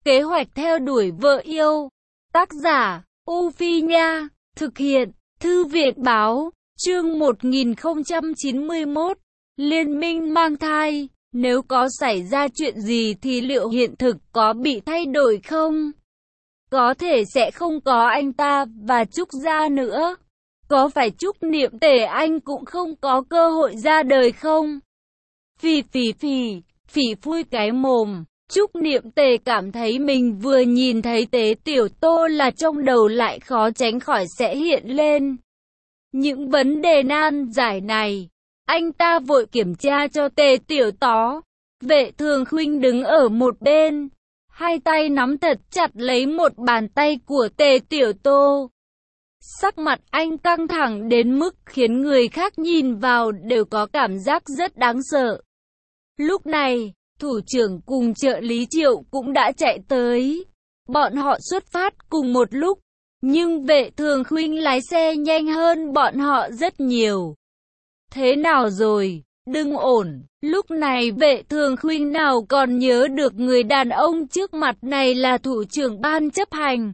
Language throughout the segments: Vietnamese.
Kế hoạch theo đuổi vợ yêu. Tác giả, U Phi Nha. Thực hiện, Thư viện Báo. Chương 1091. Liên minh mang thai. Nếu có xảy ra chuyện gì thì liệu hiện thực có bị thay đổi không? Có thể sẽ không có anh ta và Trúc Gia nữa. Có phải Trúc Niệm Tề anh cũng không có cơ hội ra đời không? Phì phui cái mồm. Trúc Niệm Tề cảm thấy mình vừa nhìn thấy Tế Tiểu Tô là trong đầu lại khó tránh khỏi sẽ hiện lên những vấn đề nan giải này. Anh ta vội kiểm tra cho Tề Tiểu Tó. Vệ Thường Khuynh đứng ở một bên, hai tay nắm thật chặt lấy một bàn tay của Tề Tiểu Tô. Sắc mặt anh căng thẳng đến mức khiến người khác nhìn vào đều có cảm giác rất đáng sợ. Lúc này, thủ trưởng cùng trợ lý Triệu cũng đã chạy tới. Bọn họ xuất phát cùng một lúc, nhưng Vệ Thường Khuynh lái xe nhanh hơn bọn họ rất nhiều. Thế nào rồi? Đừng ổn. Lúc này Vệ Thường Khuynh nào còn nhớ được người đàn ông trước mặt này là thủ trưởng ban chấp hành,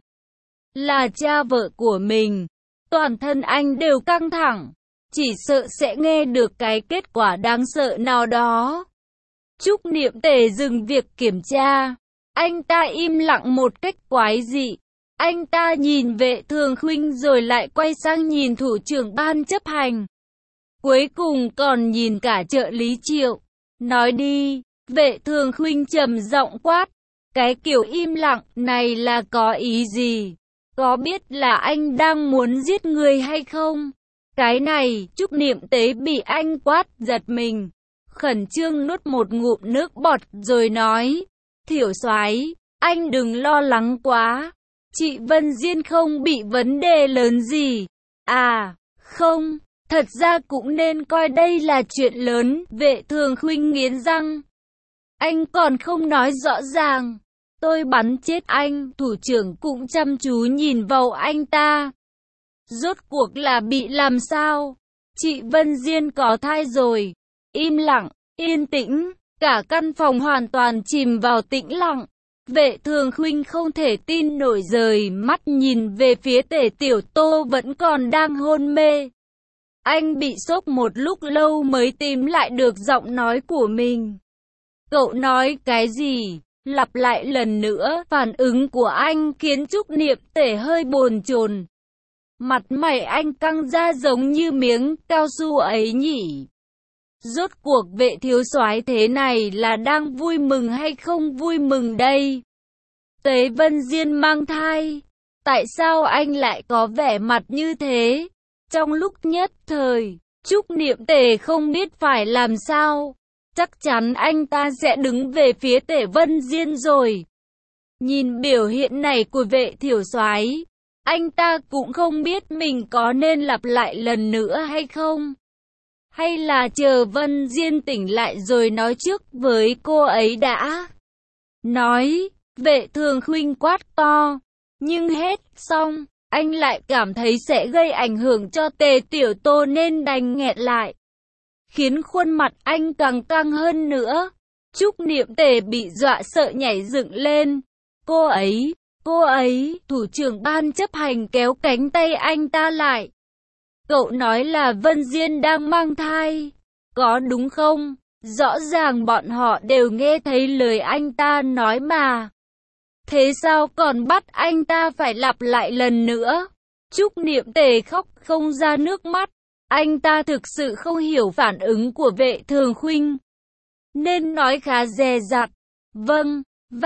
là cha vợ của mình. Toàn thân anh đều căng thẳng, chỉ sợ sẽ nghe được cái kết quả đáng sợ nào đó. Trúc Niệm Tề dừng việc kiểm tra. Anh ta im lặng một cách quái dị. Anh ta nhìn Vệ Thường Khuynh rồi lại quay sang nhìn thủ trưởng ban chấp hành. Cuối cùng còn nhìn cả trợ lý Triệu. Nói đi, Vệ Thường Khuynh trầm giọng quát. Cái kiểu im lặng này là có ý gì? Có biết là anh đang muốn giết người hay không? Cái này, Trúc Niệm Tế bị anh quát giật mình. Khẩn trương nuốt một ngụm nước bọt rồi nói. Thiểu soái, anh đừng lo lắng quá. Chị Vân Diên không bị vấn đề lớn gì. À, không, thật ra cũng nên coi đây là chuyện lớn. Vệ Thường Khuynh nghiến răng. Anh còn không nói rõ ràng. Tôi bắn chết anh. Thủ trưởng cũng chăm chú nhìn vào anh ta. Rốt cuộc là bị làm sao? Chị Vân Diên có thai rồi. Im lặng, yên tĩnh, cả căn phòng hoàn toàn chìm vào tĩnh lặng. Vệ Thường Khuynh không thể tin nổi rời mắt nhìn về phía Tề Tiểu Tô vẫn còn đang hôn mê. Anh bị sốc một lúc lâu mới tìm lại được giọng nói của mình. Cậu nói cái gì? Lặp lại lần nữa, phản ứng của anh khiến Trúc Niệm Tề hơi bồn chồn. Mặt mày anh căng ra giống như miếng cao su ấy nhỉ? Rốt cuộc Vệ thiếu soái thế này là đang vui mừng hay không vui mừng đây? Tế Vân Diên mang thai. Tại sao anh lại có vẻ mặt như thế? Trong lúc nhất thời, Trúc Niệm Tề không biết phải làm sao. Chắc chắn anh ta sẽ đứng về phía Tề Vân Diên rồi. Nhìn biểu hiện này của Vệ thiểu soái, anh ta cũng không biết mình có nên lặp lại lần nữa hay không. Hay là chờ Vân Diên tỉnh lại rồi nói trước với cô ấy đã. Nói, Vệ Thường Khuynh quát to. Nhưng hết xong, anh lại cảm thấy sẽ gây ảnh hưởng cho Tề Tiểu Tô nên đành nghẹn lại. Khiến khuôn mặt anh càng căng hơn nữa. Trúc Niệm Tề bị dọa sợ nhảy dựng lên. Cô ấy, thủ trưởng ban chấp hành kéo cánh tay anh ta lại. Cậu nói là Vân Diên đang mang thai, có đúng không? Rõ ràng bọn họ đều nghe thấy lời anh ta nói mà. Thế sao còn bắt anh ta phải lặp lại lần nữa? Trúc Niệm Tề khóc không ra nước mắt. Anh ta thực sự không hiểu phản ứng của Vệ Thường Khuynh, nên nói khá dè dặt. Vâng,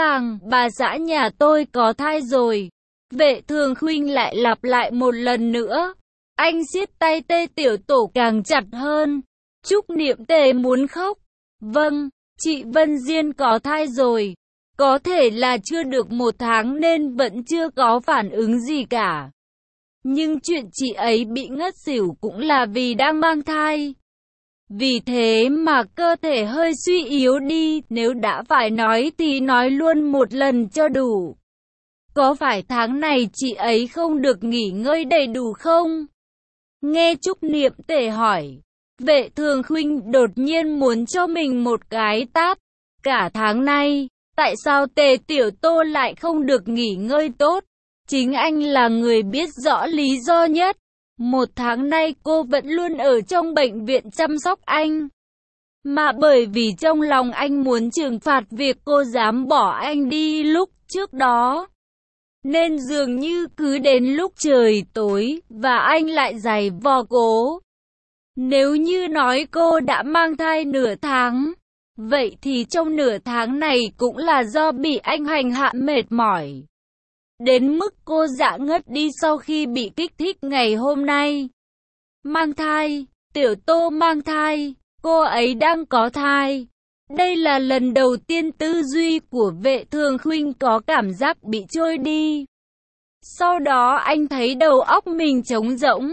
bà xã nhà tôi có thai rồi. Vệ Thường Khuynh lại lặp lại một lần nữa. Anh siết tay Tề Tiểu Tổ càng chặt hơn. Trúc Niệm Tề muốn khóc. Vâng, chị Vân Diên có thai rồi. Có thể là chưa được 1 tháng nên vẫn chưa có phản ứng gì cả. Nhưng chuyện chị ấy bị ngất xỉu cũng là vì đang mang thai. Vì thế mà cơ thể hơi suy yếu đi. Nếu đã phải nói thì nói luôn một lần cho đủ. Có phải tháng này chị ấy không được nghỉ ngơi đầy đủ không? Nghe Trúc Niệm Tề hỏi, Vệ Thường Khuynh đột nhiên muốn cho mình một cái tát. Cả tháng nay, Tại sao Tề Tiểu Tô lại không được nghỉ ngơi tốt? Chính anh là người biết rõ lý do nhất. 1 tháng nay cô vẫn luôn ở trong bệnh viện chăm sóc anh. Mà bởi vì trong lòng anh muốn trừng phạt việc cô dám bỏ anh đi lúc trước đó, nên dường như cứ đến lúc trời tối và anh lại giày vò cô. Nếu như nói cô đã mang thai nửa tháng, vậy thì trong nửa tháng này cũng là do bị anh hành hạ mệt mỏi, đến mức cô dã ngất đi sau khi bị kích thích ngày hôm nay. Mang thai, Tiểu Tô mang thai, cô ấy đang có thai. Đây là lần đầu tiên tư duy của Vệ Thường Khuynh có cảm giác bị trôi đi. Sau đó anh thấy đầu óc mình trống rỗng.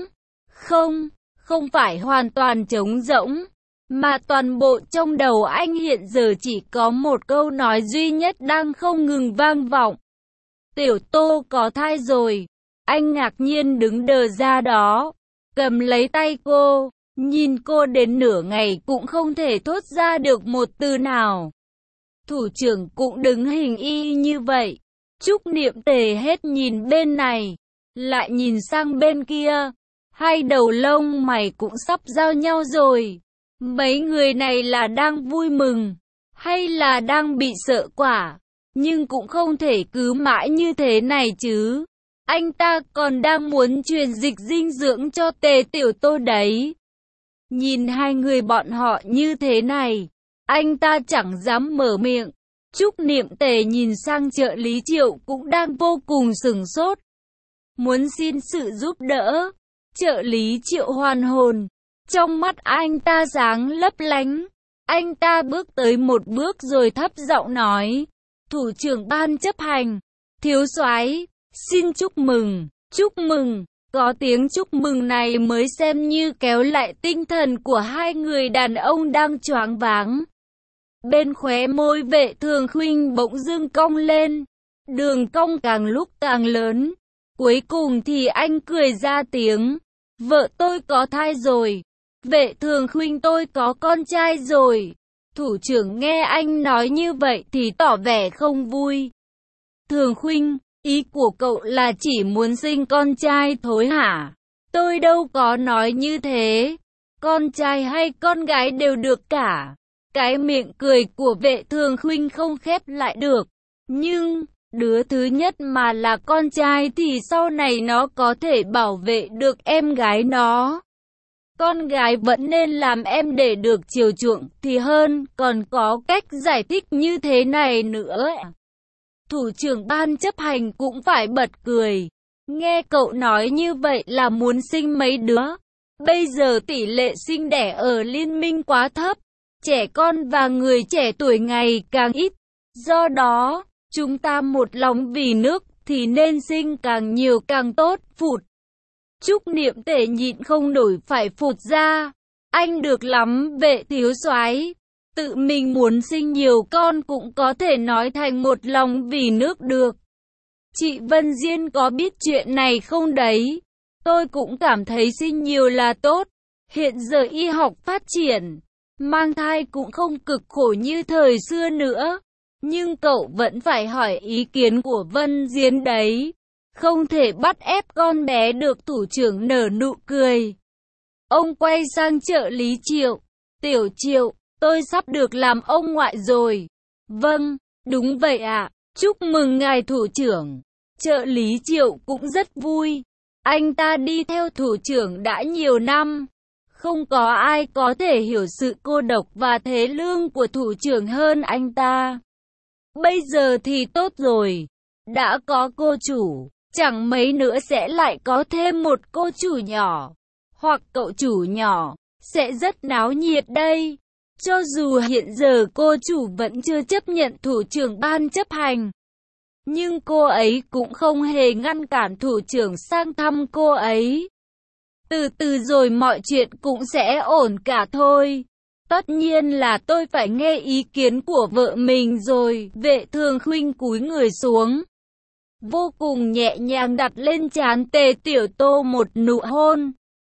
Không phải hoàn toàn trống rỗng, mà toàn bộ trong đầu anh hiện giờ chỉ có một câu nói duy nhất đang không ngừng vang vọng. Tiểu Tô có thai rồi. Anh ngạc nhiên đứng đờ ra đó, cầm lấy tay cô, nhìn cô đến nửa ngày cũng không thể thốt ra được một từ nào. Thủ trưởng cũng đứng hình y như vậy. Trúc Niệm Tề hết nhìn bên này, lại nhìn sang bên kia. Hai đầu lông mày cũng sắp giao nhau rồi. Mấy người này là đang vui mừng, hay là đang bị sợ quả? Nhưng cũng không thể cứ mãi như thế này chứ. Anh ta còn đang muốn truyền dịch dinh dưỡng cho Tề Tiểu Tô đấy. Nhìn hai người bọn họ như thế này, anh ta chẳng dám mở miệng. Trúc Niệm Tề nhìn sang trợ lý Triệu cũng đang vô cùng sửng sốt, muốn xin sự giúp đỡ. Trợ lý Triệu hoàn hồn, trong mắt anh ta sáng lấp lánh. Anh ta bước tới một bước rồi thấp giọng nói: Thủ trưởng ban chấp hành, thiếu soái, xin chúc mừng, chúc mừng. Có tiếng chúc mừng này mới xem như kéo lại tinh thần của hai người đàn ông đang choáng váng. Bên khóe môi Vệ Thường Khuynh bỗng dưng cong lên, đường cong càng lúc càng lớn. Cuối cùng thì anh cười ra tiếng: Vợ tôi có thai rồi. Vệ Thường Khuynh, tôi có con trai rồi. Thủ trưởng nghe anh nói như vậy thì tỏ vẻ không vui. Thường Khuynh, ý của cậu là chỉ muốn sinh con trai thôi hả? Tôi đâu có nói như thế. Con trai hay con gái đều được cả. Cái miệng cười của Vệ Thường Khuynh không khép lại được. Nhưng đứa thứ nhất mà là con trai thì sau này nó có thể bảo vệ được em gái nó. Con gái vẫn nên làm em để được chiều chuộng thì hơn, còn có cách giải thích như thế này nữa. Thủ trưởng ban chấp hành cũng phải bật cười. Nghe cậu nói như vậy là muốn sinh mấy đứa. Bây giờ tỷ lệ sinh đẻ ở liên minh quá thấp. Trẻ con và người trẻ tuổi ngày càng ít. Do đó, chúng ta một lòng vì nước thì nên sinh càng nhiều càng tốt. Phụt. Trúc Niệm Tề nhịn không nổi phải phụt ra. Anh được lắm Vệ thiếu soái. Tự mình muốn sinh nhiều con cũng có thể nói thành một lòng vì nước được. Chị Vân Diên có biết chuyện này không đấy? Tôi cũng cảm thấy sinh nhiều là tốt. Hiện giờ y học phát triển, mang thai cũng không cực khổ như thời xưa nữa. Nhưng cậu vẫn phải hỏi ý kiến của Vân Diên đấy. Không thể bắt ép con bé được. Thủ trưởng nở nụ cười. Ông quay sang trợ lý Triệu. Tiểu Triệu, tôi sắp được làm ông ngoại rồi. Vâng, đúng vậy ạ. Chúc mừng ngài thủ trưởng. Trợ lý Triệu cũng rất vui. Anh ta đi theo thủ trưởng đã nhiều năm. Không có ai có thể hiểu sự cô độc và thế lương của thủ trưởng hơn anh ta. Bây giờ thì tốt rồi. Đã có cô chủ, chẳng mấy nữa sẽ lại có thêm một cô chủ nhỏ. Hoặc cậu chủ nhỏ. Sẽ rất náo nhiệt đây. Cho dù hiện giờ cô chủ vẫn chưa chấp nhận thủ trưởng ban chấp hành, nhưng cô ấy cũng không hề ngăn cản thủ trưởng sang thăm cô ấy. Từ từ rồi mọi chuyện cũng sẽ ổn cả thôi. Tất nhiên là tôi phải nghe ý kiến của vợ mình rồi. Vệ Thường Khuynh cúi người xuống, vô cùng nhẹ nhàng đặt lên trán Tề Tiểu Tô một nụ hôn.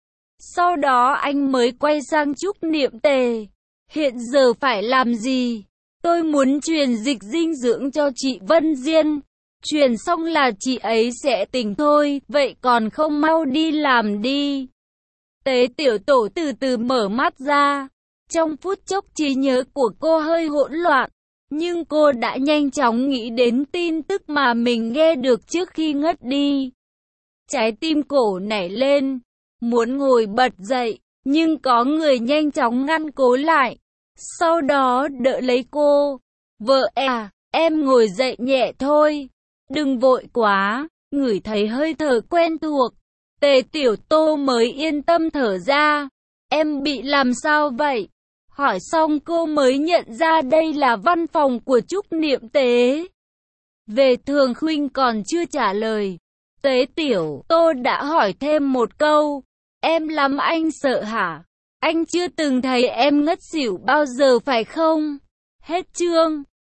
Sau đó anh mới quay sang Trúc Niệm Tề. Hiện giờ phải làm gì? Tôi muốn truyền dịch dinh dưỡng cho chị Vân Diên. Truyền xong là chị ấy sẽ tỉnh thôi, vậy còn không mau đi làm đi. Tế tiểu tổ từ từ mở mắt ra. Trong phút chốc trí nhớ của cô hơi hỗn loạn, nhưng cô đã nhanh chóng nghĩ đến tin tức mà mình nghe được trước khi ngất đi. Trái tim cổ nảy lên, muốn ngồi bật dậy, nhưng có người nhanh chóng ngăn cô lại. Sau đó đỡ lấy cô. Vợ à, em ngồi dậy nhẹ thôi. Đừng vội quá, ngửi thấy hơi thở quen thuộc. Tề Tiểu Tô mới yên tâm thở ra. Em bị làm sao vậy? Hỏi xong cô mới nhận ra đây là văn phòng của Trúc Niệm Tế. Về Thường Khuynh còn chưa trả lời. Tế Tiểu Tô đã hỏi thêm một câu. Em làm anh sợ hả? Anh chưa từng thấy em ngất xỉu bao giờ phải không? Hết chương.